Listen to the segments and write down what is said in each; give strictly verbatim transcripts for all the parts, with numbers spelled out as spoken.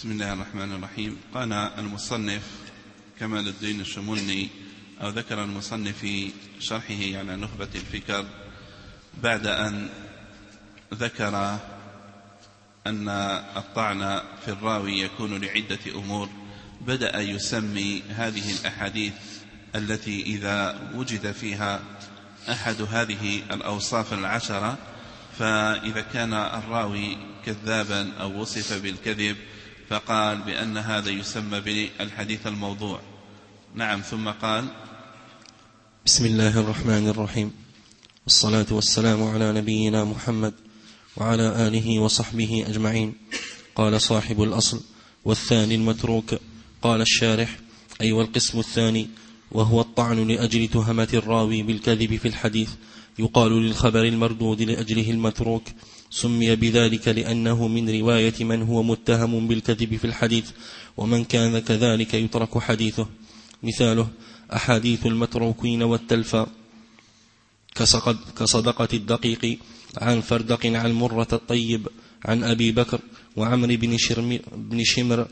بسم الله الرحمن الرحيم. قال المصنف كمال الدين الشملني أو ذكر المصنف في شرحه على نخبة الفكر بعد أن ذكر أن الطعن في الراوي يكون لعدة أمور، بدأ يسمي هذه الأحاديث التي إذا وجد فيها أحد هذه الأوصاف العشرة، فإذا كان الراوي كذابا أو وصف بالكذب فقال بأن هذا يسمى بالحديث الموضوع. نعم. ثم قال: بسم الله الرحمن الرحيم، والصلاة والسلام على نبينا محمد وعلى آله وصحبه أجمعين. قال صاحب الأصل: والثاني المتروك. قال الشارح: أي والقسم الثاني، وهو الطعن لأجل تهمة الراوي بالكذب في الحديث، يقال للخبر المردود لأجله المتروك. سمي بذلك لأنه من رواية من هو متهم بالكذب في الحديث، ومن كان كذلك يترك حديثه. مثاله: أحاديث المتروكين والتلفى كصدقة الدقيق عن فردق عن مرة الطيب عن أبي بكر وعمر بن شرم بن شمر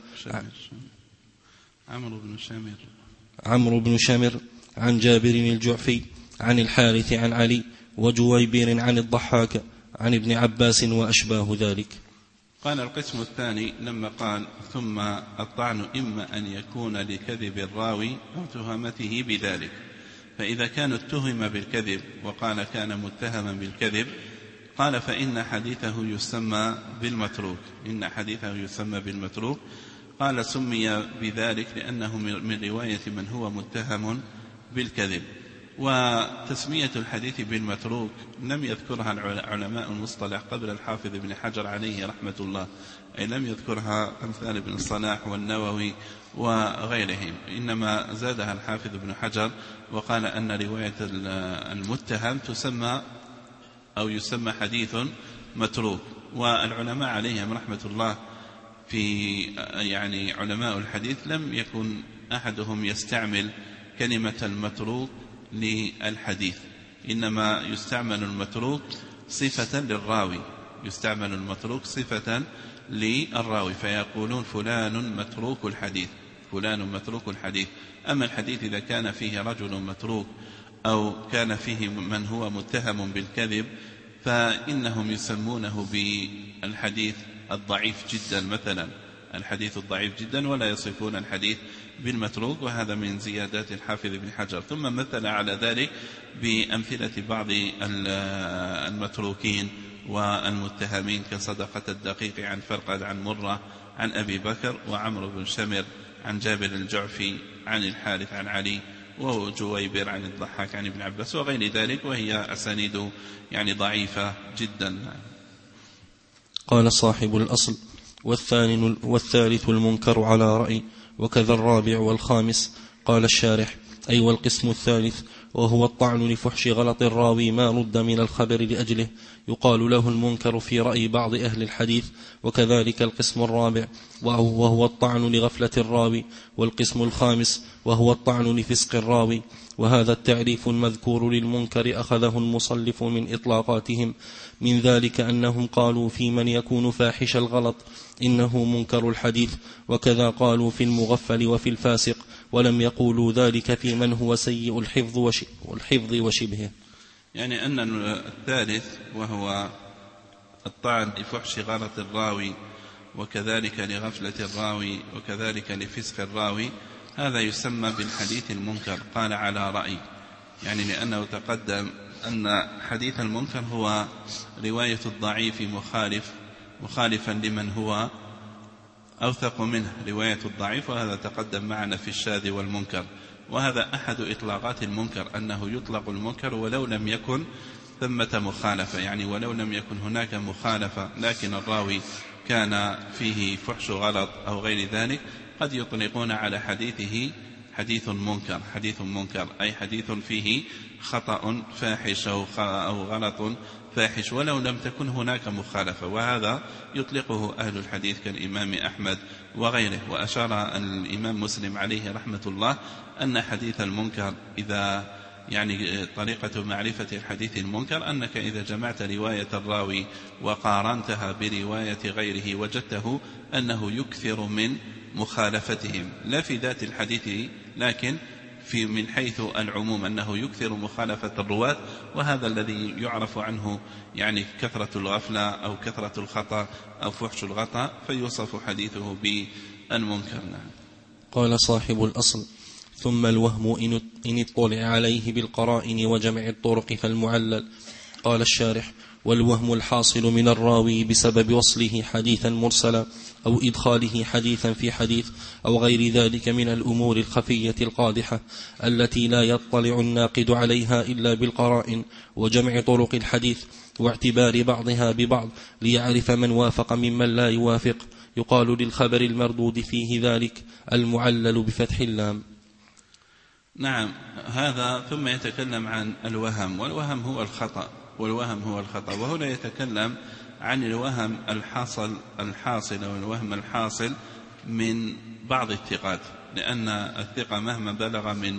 عمرو بن شامر عمرو بن شمر عن جابر الجعفي عن الحارث عن علي وجويبير عن الضحاك عن ابن عباس وأشباه ذلك. قال القسم الثاني لما قال: ثم الطعن إما أن يكون لكذب الراوي أو تهمته بذلك، فإذا كان اتهم بالكذب وقال كان متهما بالكذب قال فإن حديثه يسمى بالمتروك إن حديثه يسمى بالمتروك قال سمي بذلك لأنه من رواية من هو متهم بالكذب. وتسمية الحديث بالمتروك لم يذكرها علماء المصطلح قبل الحافظ بن حجر عليه رحمة الله، أي لم يذكرها أمثال ابن الصلاح والنووي وغيرهم، إنما زادها الحافظ بن حجر وقال أن رواية المتهم تسمى أو يسمى حديث متروك. والعلماء عليهم رحمة الله في يعني علماء الحديث لم يكن أحدهم يستعمل كلمة المتروك للحديث، إنما يستعمل المتروك صفة للراوي يستعمل المتروك صفة للراوي فيقولون فلان متروك الحديث فلان متروك الحديث. أما الحديث إذا كان فيه رجل متروك أو كان فيه من هو متهم بالكذب فإنهم يسمونه بالحديث الضعيف جدا مثلا الحديث الضعيف جدا ولا يصفون الحديث بالمتروك، وهذا من زيادات الحافظ بن حجر. ثم مثل على ذلك بأمثلة بعض المتروكين والمتهمين كصدقة الدقيق عن فرقد عن مرة عن أبي بكر وعمرو بن شمر عن جابر الجعفي عن الحارث عن علي وجويبر عن الضحاك عن ابن عباس وغير ذلك، وهي أسانيد يعني ضعيفة جدا. قال صاحب الأصل: والثاني والثالث المنكر على رأي، وكذا الرابع والخامس. قال الشارح: أي والقسم الثالث، وهو الطعن لفحش غلط الراوي ما رد من الخبر لأجله، يقال له المنكر في رأي بعض أهل الحديث. وكذلك القسم الرابع وهو الطعن لغفلة الراوي، والقسم الخامس وهو الطعن لفسق الراوي. وهذا التعريف المذكور للمنكر أخذه المصنف من إطلاقاتهم، من ذلك أنهم قالوا في من يكون فاحش الغلط إنه منكر الحديث، وكذا قالوا في المغفل وفي الفاسق، ولم يقولوا ذلك في من هو سيء الحفظ وشبهه. يعني أن الثالث وهو الطعن لفحش غلط الراوي وكذلك لغفلة الراوي وكذلك لفسق الراوي هذا يسمى بالحديث المنكر. قال على رأي، يعني لأنه تقدم أن حديث المنكر هو رواية الضعيف مخالف مخالفا لمن هو أوثق منه رواية الضعيف، وهذا تقدم معنا في الشاذ والمنكر. وهذا أحد إطلاقات المنكر أنه يطلق المنكر ولو لم يكن ثمة مخالفة، يعني ولو لم يكن هناك مخالفة لكن الراوي كان فيه فحش غلط أو غير ذلك قد يطلقون على حديثه حديث منكر حديث منكر أي حديث فيه خطأ فاحش أو غلط فاحش ولو لم تكن هناك مخالفة، وهذا يطلقه أهل الحديث كالإمام أحمد وغيره. وأشار الإمام مسلم عليه رحمة الله أن حديث المنكر إذا يعني طريقة معرفة الحديث المنكر أنك إذا جمعت رواية الراوي وقارنتها برواية غيره وجدته أنه يكثر من مخالفتهم، لا في ذات الحديث لكن في من حيث العموم أنه يكثر مخالفة الرواة، وهذا الذي يعرف عنه يعني كثرة الغفلة أو كثرة الخطأ أو فحش الغطاء، فيوصف حديثه بالمنكر. قال صاحب الأصل: ثم الوهم إن اطلع عليه بالقرائن وجمع الطرق فالمعلل. قال الشارح: والوهم الحاصل من الراوي بسبب وصله حديثا مرسلا أو إدخاله حديثا في حديث أو غير ذلك من الأمور الخفية القادحة التي لا يطلع الناقد عليها إلا بالقرائن وجمع طرق الحديث واعتبار بعضها ببعض ليعرف من وافق ممن لا يوافق، يقال للخبر المردود فيه ذلك المعلل بفتح اللام. نعم، هذا ثم يتكلم عن الوهم، والوهم هو الخطأ والوهم هو الخطأ وهنا يتكلم عن الوهم الحاصل الحاصل والوهم الحاصل من بعض الثقات، لأن الثقة مهما بلغ من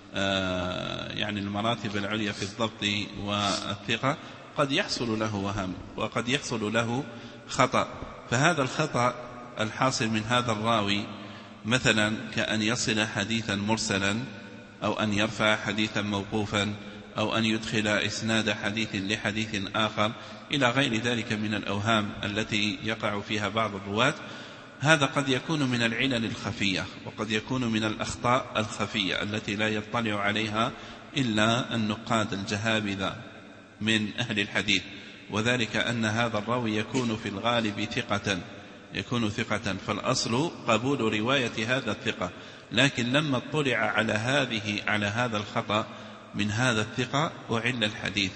يعني المراتب العليا في الضبط والثقة قد يحصل له وهم وقد يحصل له خطأ، فهذا الخطأ الحاصل من هذا الراوي مثلا كأن يصل حديثا مرسلا أو أن يرفع حديثا موقوفا أو أن يدخل إسناد حديث لحديث آخر إلى غير ذلك من الأوهام التي يقع فيها بعض الرواة، هذا قد يكون من العلل الخفية وقد يكون من الأخطاء الخفية التي لا يطلع عليها إلا النقاد الجهابذة من أهل الحديث، وذلك أن هذا الراوي يكون في الغالب ثقة يكون ثقة فالأصل قبول رواية هذا الثقة، لكن لما اطلع على هذه على هذا الخطأ من هذا الثقة وعل الحديث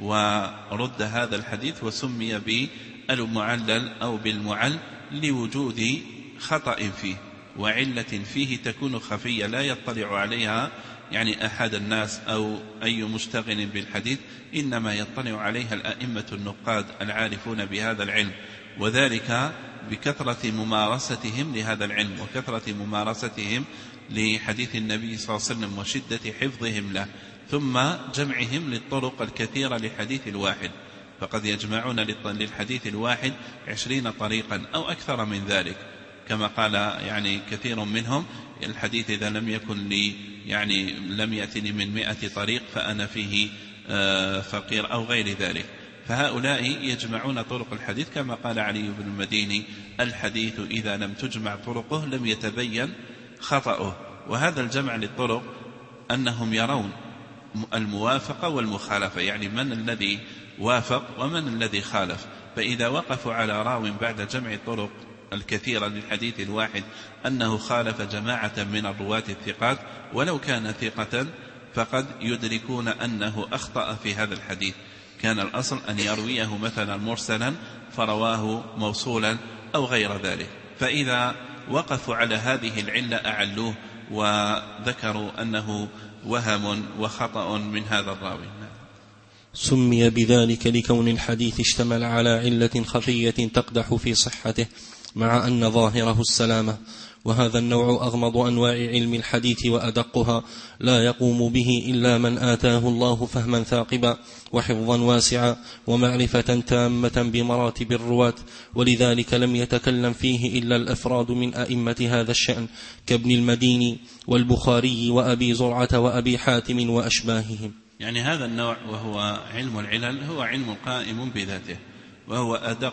ورد هذا الحديث وسمي بالمعلل أو بالمعل لوجود خطأ فيه وعلة فيه تكون خفية لا يطلع عليها يعني أحد الناس أو أي مشتغل بالحديث، إنما يطلع عليها الأئمة النقاد العارفون بهذا العلم، وذلك بكثرة ممارستهم لهذا العلم وكثرة ممارستهم لحديث النبي صلى الله عليه وسلم وشدة حفظهم له، ثم جمعهم للطرق الكثيرة لحديث الواحد، فقد يجمعون للحديث الواحد عشرين طريقا أو أكثر من ذلك، كما قال يعني كثير منهم الحديث إذا لم يكن لي يعني لم يأتني من مئة طريق فأنا فيه فقير أو غير ذلك، فهؤلاء يجمعون طرق الحديث كما قال علي بن المديني: الحديث إذا لم تجمع طرقه لم يتبين خطأه. وهذا الجمع للطرق أنهم يرون الموافقة والمخالفة، يعني من الذي وافق ومن الذي خالف، فإذا وقفوا على راو بعد جمع الطرق الكثيرة للحديث الواحد أنه خالف جماعة من الرواة الثقات ولو كان ثقة فقد يدركون أنه أخطأ في هذا الحديث، كان الأصل أن يرويه مثلا مرسلا فرواه موصولا أو غير ذلك، فإذا وقفوا على هذه العلة أعلوه وذكروا أنه وهم وخطأ من هذا الراوي. سمي بذلك لكون الحديث اشتمل على علة خفية تقدح في صحته مع أن ظاهره السلامة، وهذا النوع أغمض أنواع علم الحديث وأدقها، لا يقوم به إلا من آتاه الله فهما ثاقبا وحفظا واسعا ومعرفة تامة بمراتب الرواة، ولذلك لم يتكلم فيه إلا الأفراد من أئمة هذا الشأن كابن المديني والبخاري وأبي زرعة وأبي حاتم وأشباههم. يعني هذا النوع وهو علم العلل هو علم قائم بذاته، وهو أدق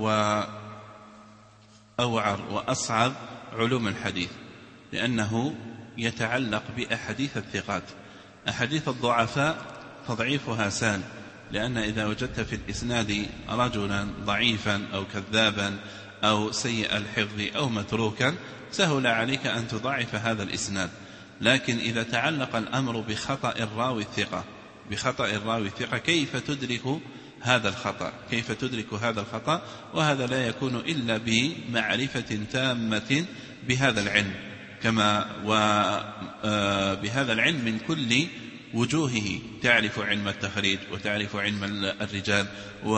وأوعر وأصعب علوم الحديث، لأنه يتعلق بأحاديث الثقات. أحاديث الضعفاء تضعيفها سهل، لأن إذا وجدت في الإسناد رجلا ضعيفا أو كذابا أو سيء الحفظ أو متروكا سهل عليك أن تضعف هذا الإسناد، لكن إذا تعلق الأمر بخطأ الراوي الثقة بخطأ الراوي الثقة كيف تدرك هذا الخطأ كيف تدرك هذا الخطأ وهذا لا يكون إلا بمعرفة تامة بهذا العلم، كما وبهذا العلم من كل وجوهه، تعرف علم التخريج، وتعرف علم الرجال،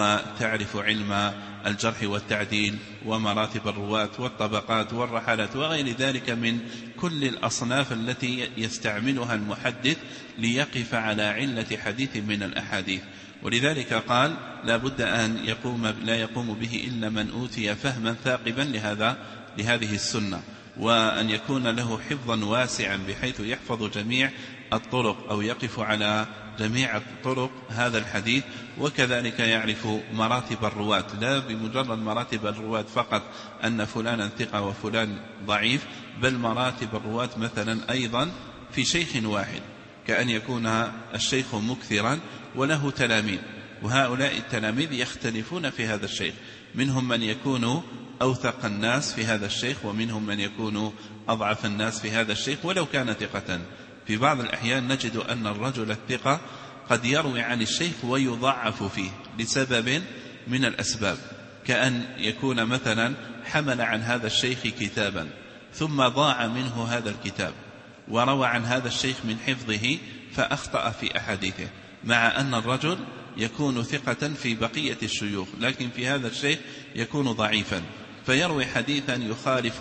وتعرف علم الجرح والتعديل، ومراتب الرواة والطبقات والرحلات وغير ذلك من كل الأصناف التي يستعملها المحدث ليقف على علة حديث من الأحاديث. ولذلك قال لا بد أن يقوم لا يقوم به إلا من أوتي فهما ثاقبا لهذا لهذه السنة، وأن يكون له حفظا واسعا بحيث يحفظ جميع الطرق أو يقف على جميع الطرق هذا الحديث، وكذلك يعرف مراتب الرواة، لا بمجرد مراتب الرواة فقط أن فلانا ثقة وفلان ضعيف، بل مراتب الرواة مثلا أيضا في شيخ واحد، كأن يكون الشيخ مكثرا وله تلاميذ، وهؤلاء التلاميذ يختلفون في هذا الشيخ، منهم من يكون أوثق الناس في هذا الشيخ، ومنهم من يكون أضعف الناس في هذا الشيخ ولو كان ثقة. في بعض الأحيان نجد أن الرجل الثقة قد يروي عن الشيخ ويضعف فيه لسبب من الأسباب، كأن يكون مثلا حمل عن هذا الشيخ كتابا ثم ضاع منه هذا الكتاب، وروى عن هذا الشيخ من حفظه فأخطأ في أحاديثه، مع أن الرجل يكون ثقة في بقية الشيوخ، لكن في هذا الشيخ يكون ضعيفا، فيروي حديثا يخالف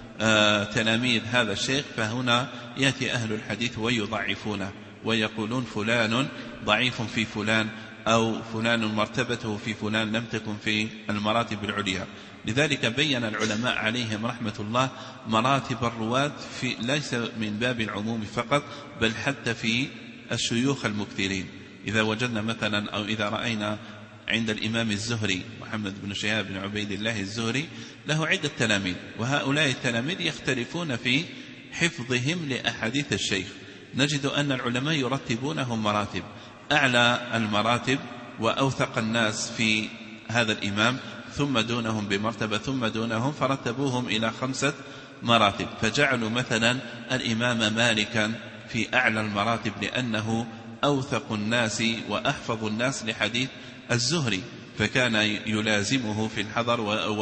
آه تلاميذ هذا الشيخ، فهنا يأتي أهل الحديث ويضعفونه ويقولون فلان ضعيف في فلان، أو فلان مرتبته في فلان لم تكن في المراتب العليا. لذلك بين العلماء عليهم رحمة الله مراتب الرواة في ليس من باب العموم فقط، بل حتى في الشيوخ المكثرين. إذا وجدنا مثلا أو إذا رأينا عند الإمام الزهري محمد بن شهاب بن عبيد الله الزهري له عدة تلاميذ، وهؤلاء التلاميذ يختلفون في حفظهم لأحاديث الشيخ، نجد أن العلماء يرتبونهم مراتب، أعلى المراتب وأوثق الناس في هذا الإمام، ثم دونهم بمرتبة، ثم دونهم، فرتبوهم إلى خمسة مراتب، فجعلوا مثلا الإمام مالكا في أعلى المراتب لأنه أوثق الناس وأحفظ الناس لحديث الزهري، فكان يلازمه في الحضر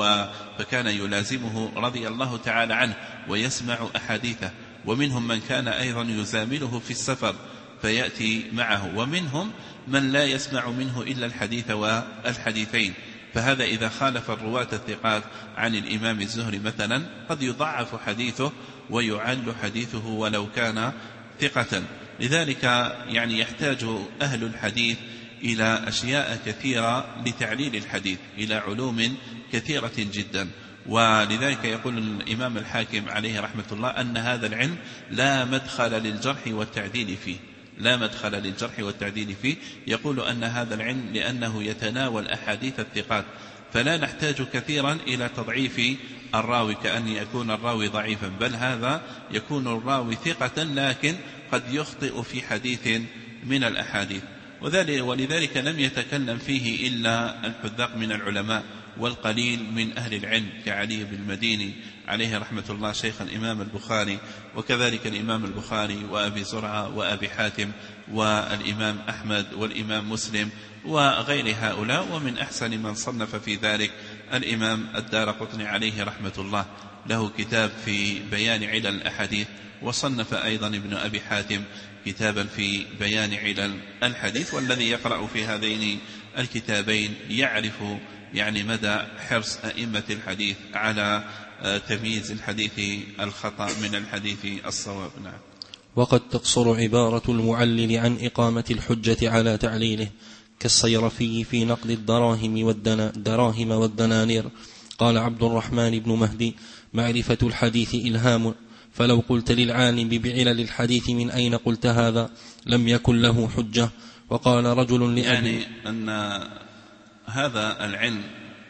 وكان يلازمه رضي الله تعالى عنه ويسمع أحاديثه، ومنهم من كان أيضا يزامله في السفر فيأتي معه، ومنهم من لا يسمع منه إلا الحديث والحديثين، فهذا إذا خالف الرواة الثقات عن الإمام الزهري مثلا قد يضعف حديثه ويعل حديثه ولو كان ثقة. لذلك يعني يحتاج أهل الحديث إلى أشياء كثيرة لتعليل الحديث، إلى علوم كثيرة جدا. ولذلك يقول الإمام الحاكم عليه رحمة الله أن هذا العلم لا مدخل للجرح والتعديل فيه، لا مدخل للجرح والتعديل فيه، يقول أن هذا العلم لأنه يتناول أحاديث الثقات، فلا نحتاج كثيرا إلى تضعيف الراوي كأن يكون الراوي ضعيفا، بل هذا يكون الراوي ثقة لكن قد يخطئ في حديث من الأحاديث، ولذلك لم يتكلم فيه إلا الحذاق من العلماء والقليل من أهل العلم كعلي بن المديني عليه رحمة الله شيخ الإمام البخاري، وكذلك الإمام البخاري وأبي زرعة وأبي حاتم والإمام أحمد والإمام مسلم وغير هؤلاء. ومن أحسن من صنف في ذلك الإمام الدارقطني عليه رحمة الله، له كتاب في بيان علل الأحاديث، وصنف أيضا ابن أبي حاتم كتابا في بيان علل الحديث. والذي يقرأ في هذين الكتابين يعرف يعني مدى حرص أئمة الحديث على تمييز الحديث الخطأ من الحديث الصواب. نعم. وقد تقصر عبارة المعلل عن إقامة الحجة على تعليله، كالصيرفي في نقد الدراهم والدراهم والدنانير. قال عبد الرحمن بن مهدي: معرفة الحديث إلهام، فلو قلت للعالم بعلل الحديث من أين قلت هذا لم يكن له حجة. وقال رجل لأبي، يعني أن هذا العلم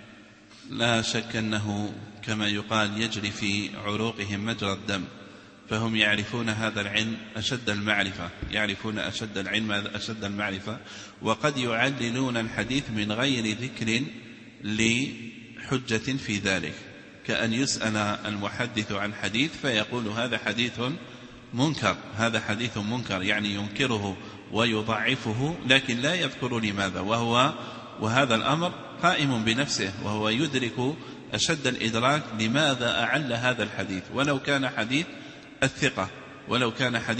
لا شك أنه كما يقال يجري في عروقهم مجرى الدم، فهم يعرفون هذا العلم أشد المعرفة، يعرفون أشد العلم أشد المعرفة، وقد يعللون الحديث من غير ذكر لحجة في ذلك، كأن يسأل المحدث عن حديث فيقول هذا حديث منكر، هذا حديث منكر، يعني ينكره ويضعفه لكن لا يذكر لماذا، وهو وهذا الأمر قائم بنفسه، وهو يدرك أشد الإدراك لماذا أعل هذا الحديث، ولو كان حديث الثقة ولو كان حديث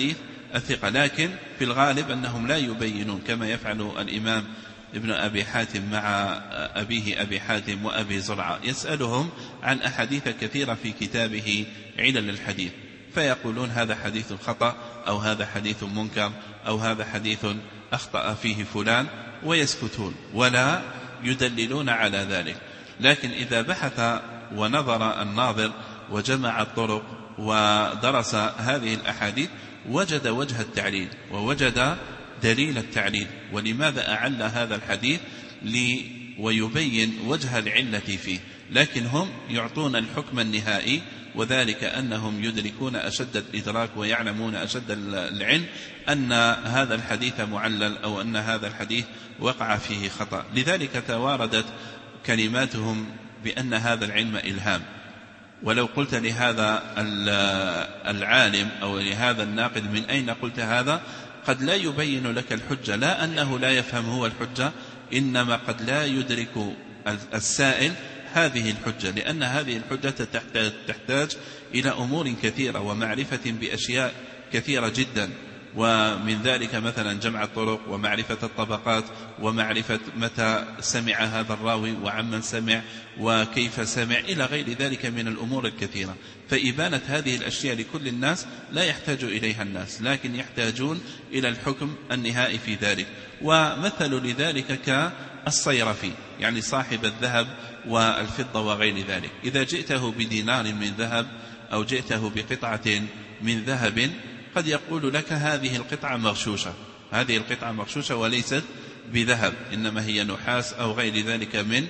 الثقة، لكن في الغالب أنهم لا يبينون كما يفعل الإمام ابن أبي حاتم مع أبيه أبي حاتم وأبي زرعة، يسألهم عن أحاديث كثيرة في كتابه علل الحديث، فيقولون هذا حديث خطأ، أو هذا حديث منكر، أو هذا حديث أخطأ فيه فلان، ويسكتون ولا يدللون على ذلك. لكن إذا بحث ونظر الناظر وجمع الطرق ودرس هذه الأحاديث وجد وجه التعليل ووجد دليل التعليل، ولماذا أعل هذا الحديث لي ويبين وجه العلة فيه، لكن هم يعطون الحكم النهائي، وذلك أنهم يدركون أشد الإدراك ويعلمون أشد العلم أن هذا الحديث معلل أو أن هذا الحديث وقع فيه خطأ. لذلك تواردت كلماتهم بأن هذا العلم إلهام. ولو قلت لهذا العالم أو لهذا الناقد من أين قلت هذا، قد لا يبين لك الحجة، لا أنه لا يفهم هو الحجة، إنما قد لا يدرك السائل هذه الحجة، لأن هذه الحجة تحتاج إلى أمور كثيرة ومعرفة بأشياء كثيرة جدا، ومن ذلك مثلا جمع الطرق ومعرفة الطبقات ومعرفة متى سمع هذا الراوي وعمن سمع وكيف سمع إلى غير ذلك من الأمور الكثيرة. فإبانة هذه الأشياء لكل الناس لا يحتاج إليها الناس، لكن يحتاجون إلى الحكم النهائي في ذلك. ومثل لذلك كالصيرفي، يعني صاحب الذهب والفضة وغير ذلك، إذا جئته بدينار من ذهب أو جئته بقطعة من ذهب قد يقول لك هذه القطعة مغشوشة، هذه القطعة مغشوشة وليست بذهب، إنما هي نحاس أو غير ذلك من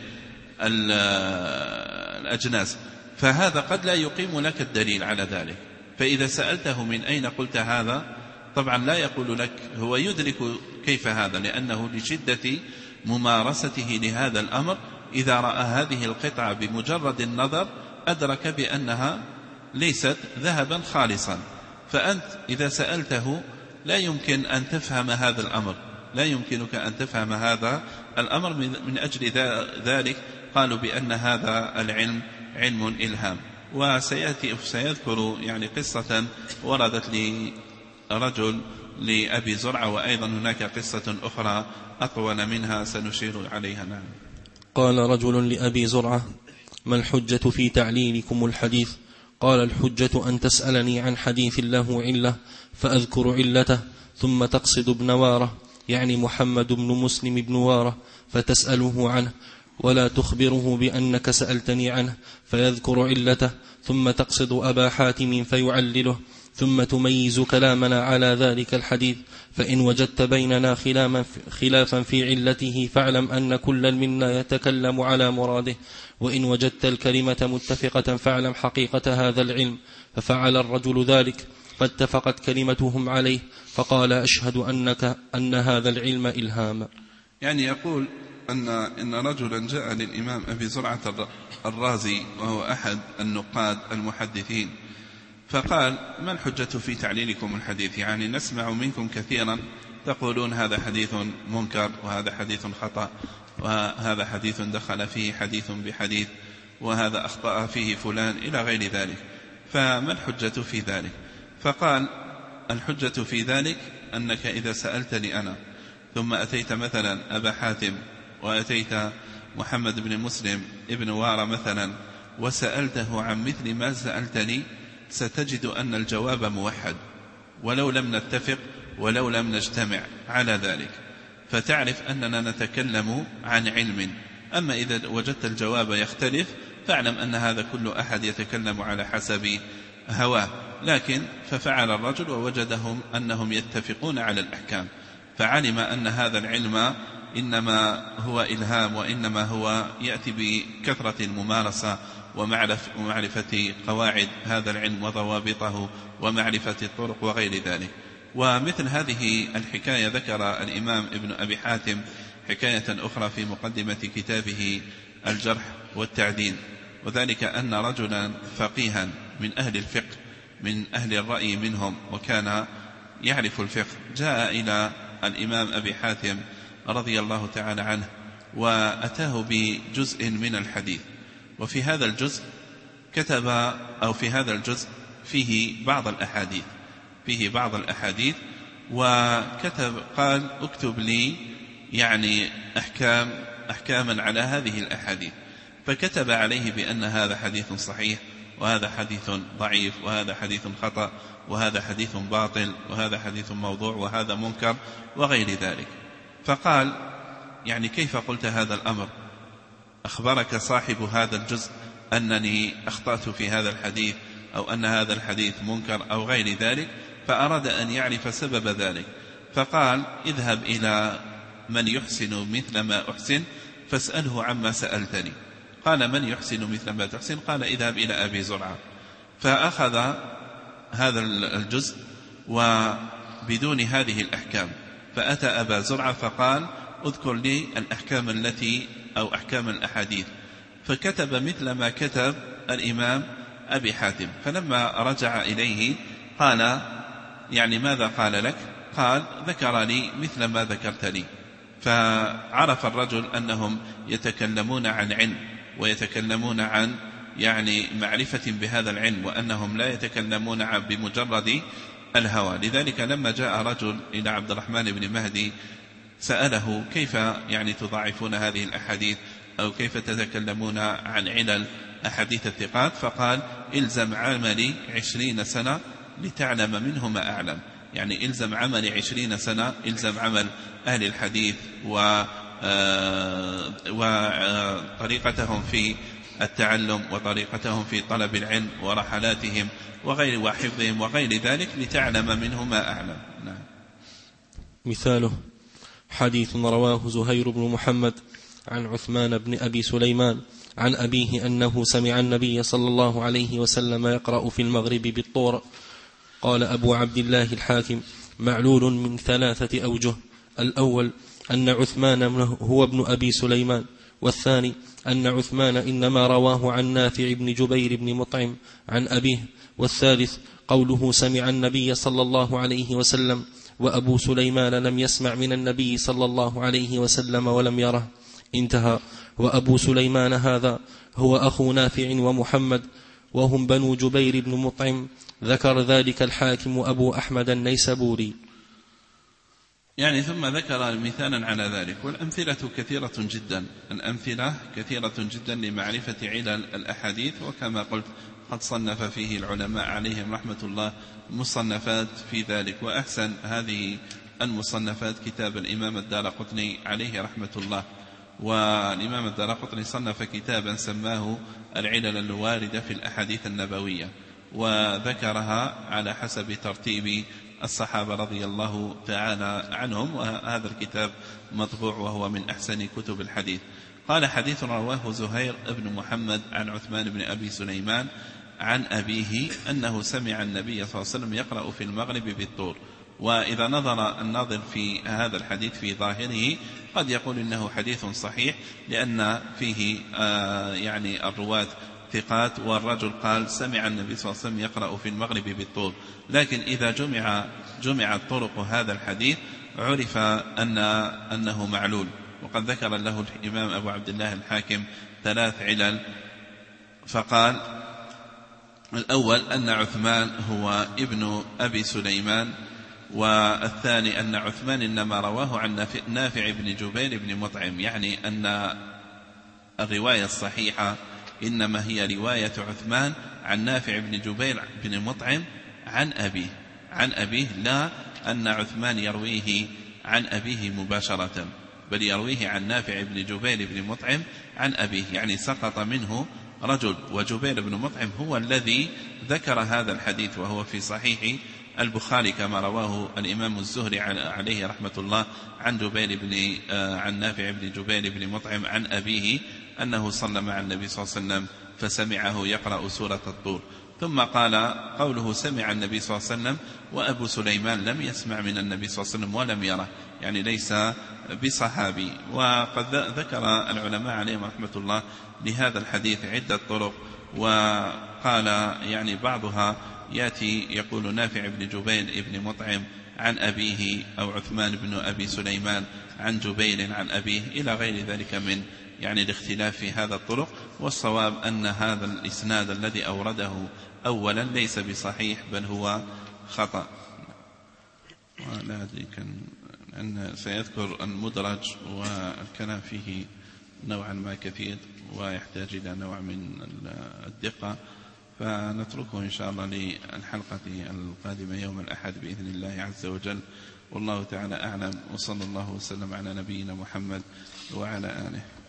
الأجناس، فهذا قد لا يقيم لك الدليل على ذلك. فإذا سألته من أين قلت هذا، طبعا لا يقول لك، هو يدرك كيف هذا، لأنه لشدة ممارسته لهذا الأمر إذا رأى هذه القطعة بمجرد النظر أدرك بأنها ليست ذهبا خالصا. فأنت إذا سألته لا يمكن أن تفهم هذا الأمر، لا يمكنك أن تفهم هذا الأمر، من أجل ذلك قالوا بأن هذا العلم علم إلهام. وسيأتي سيذكر يعني قصة وردت لرجل لأبي زرعة، وأيضا هناك قصة أخرى أطول منها سنشير عليها. نعم. قال رجل لأبي زرعة: ما الحجة في تعليلكم الحديث؟ قال: الحجة أن تسألني عن حديث له علة فأذكر علته، ثم تقصد ابن وارة، يعني محمد بن مسلم بن وارة، فتسأله عنه، ولا تخبره بأنك سألتني عنه فيذكر علته، ثم تقصد أبا حاتم فيعلله، ثم تميز كلامنا على ذلك الحديث، فإن وجدت بيننا خلافا في علته فاعلم أن كل منا يتكلم على مراده، وإن وجدت الكلمة متفقة فاعلم حقيقة هذا العلم. ففعل الرجل ذلك، فاتفقت كلمتهم عليه، فقال: أشهد أنك أن هذا العلم إلهام. يعني يقول أن إن رجلا جاء للإمام أبي زرعة الرازي وهو أحد النقاد المحدثين، فقال: ما الحجة في تعليلكم الحديث؟ يعني نسمع منكم كثيرا تقولون هذا حديث منكر، وهذا حديث خطأ، وهذا حديث دخل فيه حديث بحديث، وهذا أخطأ فيه فلان، إلى غير ذلك، فما الحجة في ذلك؟ فقال: الحجة في ذلك أنك إذا سألتني أنا ثم أتيت مثلا أبا حاتم وأتيت محمد بن مسلم ابن وارة مثلا وسألته عن مثل ما سألتني، ستجد أن الجواب موحد، ولو لم نتفق ولو لم نجتمع على ذلك، فتعرف أننا نتكلم عن علم. أما إذا وجدت الجواب يختلف فاعلم أن هذا كل أحد يتكلم على حسب هواه. لكن ففعل الرجل ووجدهم أنهم يتفقون على الأحكام، فعلم أن هذا العلم إنما هو إلهام، وإنما هو يأتي بكثرة الممارسة ومعرفة قواعد هذا العلم وضوابطه ومعرفة الطرق وغير ذلك. ومثل هذه الحكاية ذكر الإمام ابن أبي حاتم حكاية أخرى في مقدمة كتابه الجرح والتعديل، وذلك أن رجلا فقيها من أهل الفقه من أهل الرأي منهم وكان يعرف الفقه جاء إلى الإمام أبي حاتم رضي الله تعالى عنه وأتاه بجزء من الحديث، وفي هذا الجزء كتب أو في هذا الجزء فيه بعض الأحاديث فيه بعض الأحاديث وكتب قال اكتب لي يعني أحكام أحكاما على هذه الأحاديث، فكتب عليه بأن هذا حديث صحيح، وهذا حديث ضعيف، وهذا حديث خطأ، وهذا حديث باطل، وهذا حديث موضوع، وهذا منكر، وغير ذلك. فقال يعني كيف قلت هذا الأمر؟ أخبرك صاحب هذا الجزء أنني أخطأت في هذا الحديث، أو أن هذا الحديث منكر أو غير ذلك، فأراد أن يعرف سبب ذلك. فقال اذهب إلى من يحسن مثل ما أحسن فاسأله عما سألتني. قال من يحسن مثل ما تحسن؟ قال اذهب إلى أبي زرعة. فأخذ هذا الجزء وبدون هذه الأحكام، فأتى أبا زرعة فقال اذكر لي الأحكام التي أو أحكام الأحاديث، فكتب مثل ما كتب الإمام أبي حاتم. فلما رجع إليه قال يعني ماذا قال لك؟ قال ذكر لي مثل ما ذكرت لي. فعرف الرجل أنهم يتكلمون عن علم، ويتكلمون عن يعني معرفة بهذا العلم، وأنهم لا يتكلمون بمجرد الهوى. لذلك لما جاء رجل إلى عبد الرحمن بن مهدي سأله كيف يعني تضاعفون هذه الأحاديث، أو كيف تتكلمون عن علل أحاديث الثقات؟ فقال إلزم عملي عشرين سنة لتعلم منه ما أعلم. يعني إلزم عملي عشرين سنة، إلزم عمل أهل الحديث وطريقتهم في التعلم، وطريقتهم في طلب العلم، ورحلاتهم وغير وحفظهم وغير ذلك، لتعلم منه ما أعلم. نعم. مثاله حديث رواه زهير بن محمد عن عثمان بن أبي سليمان عن أبيه أنه سمع النبي صلى الله عليه وسلم يقرأ في المغرب بالطور. قال أبو عبد الله الحاكم معلول من ثلاثة أوجه: الأول أن عثمان هو ابن أبي سليمان، والثاني أن عثمان إنما رواه عن نافع بن جبير بن مطعم عن أبيه، والثالث قوله سمع النبي صلى الله عليه وسلم، وأبو سليمان لم يسمع من النبي صلى الله عليه وسلم ولم يره. انتهى. وأبو سليمان هذا هو أخو نافع ومحمد، وهم بنو جبير بن مطعم. ذكر ذلك الحاكم أبو أحمد النيسابوري. يعني ثم ذكر مثالا على ذلك، والأمثلة كثيرة جدا، الأمثلة كثيرة جدا لمعرفة علل الأحاديث. وكما قلت قد صنف فيه العلماء عليهم رحمة الله مصنفات في ذلك، وأحسن هذه المصنفات كتاب الإمام الدارقطني عليه رحمة الله. والإمام الدارقطني صنف كتابا سماه العلل الواردة في الأحاديث النبوية، وذكرها على حسب ترتيب الصحابة رضي الله تعالى عنهم، وهذا الكتاب مطبوع وهو من أحسن كتب الحديث. قال حديث رواه زهير بن محمد عن عثمان بن أبي سليمان عن أبيه أنه سمع النبي صلى الله عليه وسلم يقرأ في المغرب بالطور. وإذا نظر الناظر في هذا الحديث في ظاهره قد يقول إنه حديث صحيح، لأن فيه آه يعني الرواة ثقات، والرجل قال سمع النبي صلى الله عليه وسلم يقرأ في المغرب بالطور. لكن إذا جمع جمعت طرق هذا الحديث عرف أن أنه معلول. وقد ذكر له الإمام أبو عبد الله الحاكم ثلاث علل، فقال الأول أن عثمان هو ابن أبي سليمان، والثاني أن عثمان إنما رواه عن نافع بن جبير بن مطعم، يعني أن الرواية الصحيحة إنما هي رواية عثمان عن نافع بن جبير بن مطعم عن أبيه عن أبيه لا أن عثمان يرويه عن أبيه مباشرة، بل يرويه عن نافع بن جبير بن مطعم عن أبيه، يعني سقط منه رجل. وجبير بن مطعم هو الذي ذكر هذا الحديث، وهو في صحيح البخاري كما رواه الإمام الزهري عليه رحمة الله عن جبير بن عن نافع بن جبير بن مطعم عن أبيه أنه صلى مع النبي صلى الله عليه وسلم فسمعه يقرأ سورة الطور. ثم قال قوله سمع النبي صلى الله عليه وسلم وأبو سليمان لم يسمع من النبي صلى الله عليه وسلم ولم يره، يعني ليس بصحابي. وقد ذكر العلماء عليهم رحمة الله لهذا الحديث عدة طرق، وقال يعني بعضها يأتي يقول نافع بن جبير بن مطعم عن أبيه، أو عثمان بن أبي سليمان عن جبير عن أبيه، إلى غير ذلك من يعني الاختلاف في هذا الطرق. والصواب أن هذا الإسناد الذي أورده أولا ليس بصحيح، بل هو خطأ. ولا أدري كان أن سيذكر المدرج والكلام فيه نوعا ما كثير ويحتاج إلى نوع من الدقة، فنتركه إن شاء الله للحلقة القادمة يوم الأحد بإذن الله عز وجل. والله تعالى أعلم، وصلى الله وسلم على نبينا محمد وعلى آله.